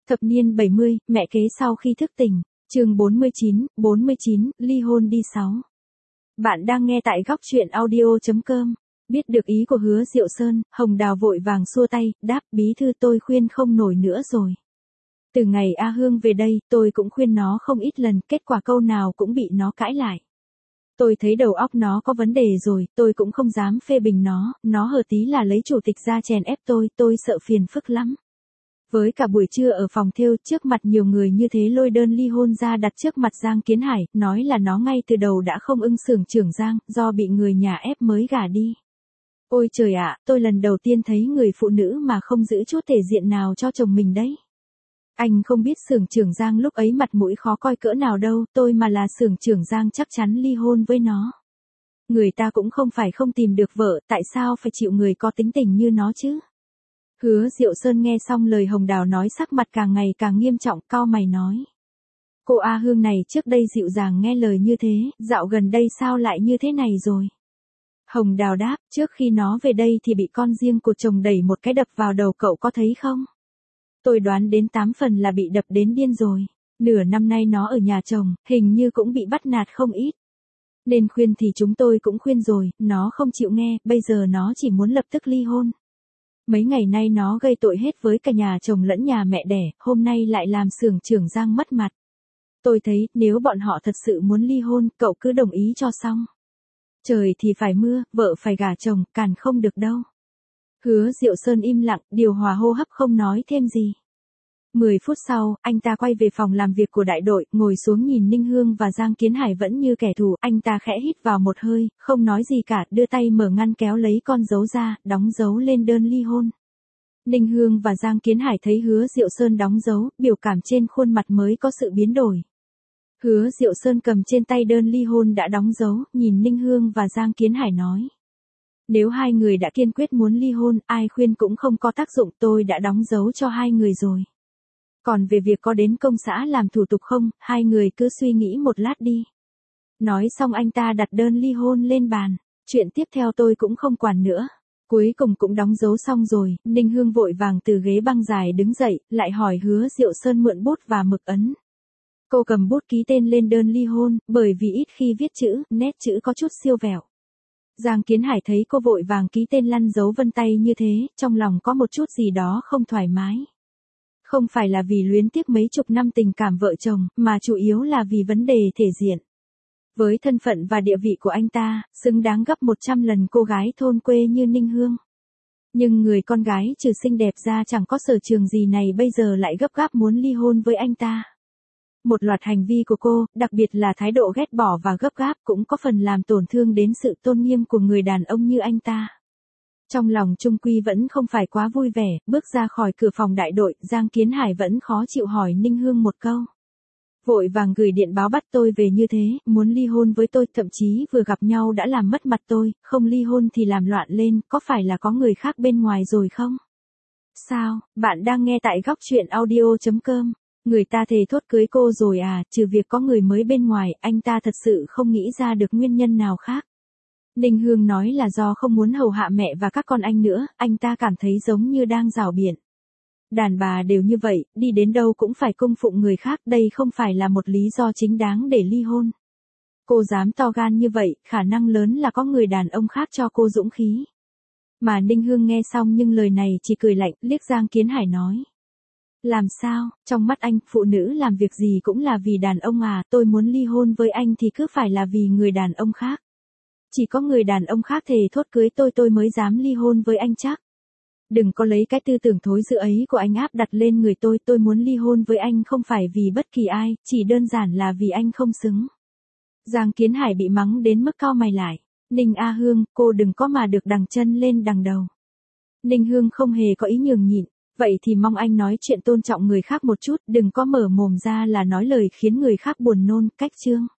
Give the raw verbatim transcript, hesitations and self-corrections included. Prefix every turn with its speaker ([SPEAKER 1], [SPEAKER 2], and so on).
[SPEAKER 1] Thập niên bảy mươi, mẹ kế sau khi thức tỉnh. Chương bốn mươi chín, bốn mươi chín, ly hôn đi sáu. Bạn đang nghe tại góc truyện audio chấm com. Biết được ý của Hứa Diệu Sơn, Hồng Đào vội vàng xua tay, đáp: bí thư tôi khuyên không nổi nữa rồi. Từ ngày A Hương về đây, tôi cũng khuyên nó không ít lần, kết quả câu nào cũng bị nó cãi lại. Tôi thấy đầu óc nó có vấn đề rồi, tôi cũng không dám phê bình nó, nó hở tí là lấy chủ tịch ra chèn ép tôi, tôi sợ phiền phức lắm. Với cả buổi trưa ở phòng thêu, trước mặt nhiều người như thế lôi đơn ly hôn ra đặt trước mặt Giang Kiến Hải, nói là nó ngay từ đầu đã không ưng xưởng trưởng Giang, do bị người nhà ép mới gả đi. Ôi trời ạ, tôi lần đầu tiên thấy người phụ nữ mà không giữ chút thể diện nào cho chồng mình đấy. Anh không biết xưởng trưởng Giang lúc ấy mặt mũi khó coi cỡ nào đâu, tôi mà là xưởng trưởng Giang chắc chắn ly hôn với nó. Người ta cũng không phải không tìm được vợ, tại sao phải chịu người có tính tình như nó chứ? Hứa Diệu Sơn nghe xong lời Hồng Đào nói sắc mặt càng ngày càng nghiêm trọng, cau mày nói. Cô A Hương này trước đây dịu dàng nghe lời như thế, dạo gần đây sao lại như thế này rồi? Hồng Đào đáp, trước khi nó về đây thì bị con riêng của chồng đẩy một cái đập vào đầu, cậu có thấy không? Tôi đoán đến tám phần là bị đập đến điên rồi. Nửa năm nay nó ở nhà chồng, hình như cũng bị bắt nạt không ít. Nên khuyên thì chúng tôi cũng khuyên rồi, nó không chịu nghe, bây giờ nó chỉ muốn lập tức ly hôn. Mấy ngày nay nó gây tội hết với cả nhà chồng lẫn nhà mẹ đẻ, hôm nay lại làm xưởng trưởng Giang mất mặt. Tôi thấy, nếu bọn họ thật sự muốn ly hôn, cậu cứ đồng ý cho xong. Trời thì phải mưa, vợ phải gả chồng, càn không được đâu. Hứa Diệu Sơn im lặng, điều hòa hô hấp không nói thêm gì. Mười phút sau, anh ta quay về phòng làm việc của đại đội, ngồi xuống nhìn Ninh Hương và Giang Kiến Hải vẫn như kẻ thù, anh ta khẽ hít vào một hơi, không nói gì cả, đưa tay mở ngăn kéo lấy con dấu ra, đóng dấu lên đơn ly hôn. Ninh Hương và Giang Kiến Hải thấy Hứa Diệu Sơn đóng dấu, biểu cảm trên khuôn mặt mới có sự biến đổi. Hứa Diệu Sơn cầm trên tay đơn ly hôn đã đóng dấu, nhìn Ninh Hương và Giang Kiến Hải nói. Nếu hai người đã kiên quyết muốn ly hôn, ai khuyên cũng không có tác dụng, tôi đã đóng dấu cho hai người rồi. Còn về việc có đến công xã làm thủ tục không, hai người cứ suy nghĩ một lát đi. Nói xong anh ta đặt đơn ly hôn lên bàn. Chuyện tiếp theo tôi cũng không quản nữa. Cuối cùng cũng đóng dấu xong rồi, Ninh Hương vội vàng từ ghế băng dài đứng dậy, lại hỏi Hứa Diệu Sơn mượn bút và mực ấn. Cô cầm bút ký tên lên đơn ly hôn, bởi vì ít khi viết chữ, nét chữ có chút siêu vẹo. Giang Kiến Hải thấy cô vội vàng ký tên lăn dấu vân tay như thế, trong lòng có một chút gì đó không thoải mái. Không phải là vì luyến tiếc mấy chục năm tình cảm vợ chồng, mà chủ yếu là vì vấn đề thể diện. Với thân phận và địa vị của anh ta, xứng đáng gấp một trăm lần cô gái thôn quê như Ninh Hương. Nhưng người con gái trừ xinh đẹp ra chẳng có sở trường gì này bây giờ lại gấp gáp muốn ly hôn với anh ta. Một loạt hành vi của cô, đặc biệt là thái độ ghét bỏ và gấp gáp cũng có phần làm tổn thương đến sự tôn nghiêm của người đàn ông như anh ta. Trong lòng Trung Quy vẫn không phải quá vui vẻ, bước ra khỏi cửa phòng đại đội, Giang Kiến Hải vẫn khó chịu hỏi Ninh Hương một câu. Vội vàng gửi điện báo bắt tôi về như thế, muốn ly hôn với tôi, thậm chí vừa gặp nhau đã làm mất mặt tôi, không ly hôn thì làm loạn lên, có phải là có người khác bên ngoài rồi không? Sao, bạn đang nghe tại góc truyện audio chấm com. Người ta thề thốt cưới cô rồi à, trừ việc có người mới bên ngoài, anh ta thật sự không nghĩ ra được nguyên nhân nào khác. Ninh Hương nói là do không muốn hầu hạ mẹ và các con anh nữa, anh ta cảm thấy giống như đang rảo biện. Đàn bà đều như vậy, đi đến đâu cũng phải cung phụng người khác, đây không phải là một lý do chính đáng để ly hôn. Cô dám to gan như vậy, khả năng lớn là có người đàn ông khác cho cô dũng khí. Mà Ninh Hương nghe xong nhưng lời này chỉ cười lạnh, liếc Giang Kiến Hải nói. Làm sao, trong mắt anh, phụ nữ làm việc gì cũng là vì đàn ông à, tôi muốn ly hôn với anh thì cứ phải là vì người đàn ông khác. Chỉ có người đàn ông khác thề thốt cưới tôi tôi mới dám ly hôn với anh chắc. Đừng có lấy cái tư tưởng thối dữ ấy của anh áp đặt lên người tôi, tôi muốn ly hôn với anh không phải vì bất kỳ ai, chỉ đơn giản là vì anh không xứng. Giang Kiến Hải bị mắng đến mức cau mày lại. Ninh A Hương, cô đừng có mà được đằng chân lên đằng đầu. Ninh Hương không hề có ý nhường nhịn. Vậy thì mong anh nói chuyện tôn trọng người khác một chút, đừng có mở mồm ra là nói lời khiến người khác buồn nôn, cách chương.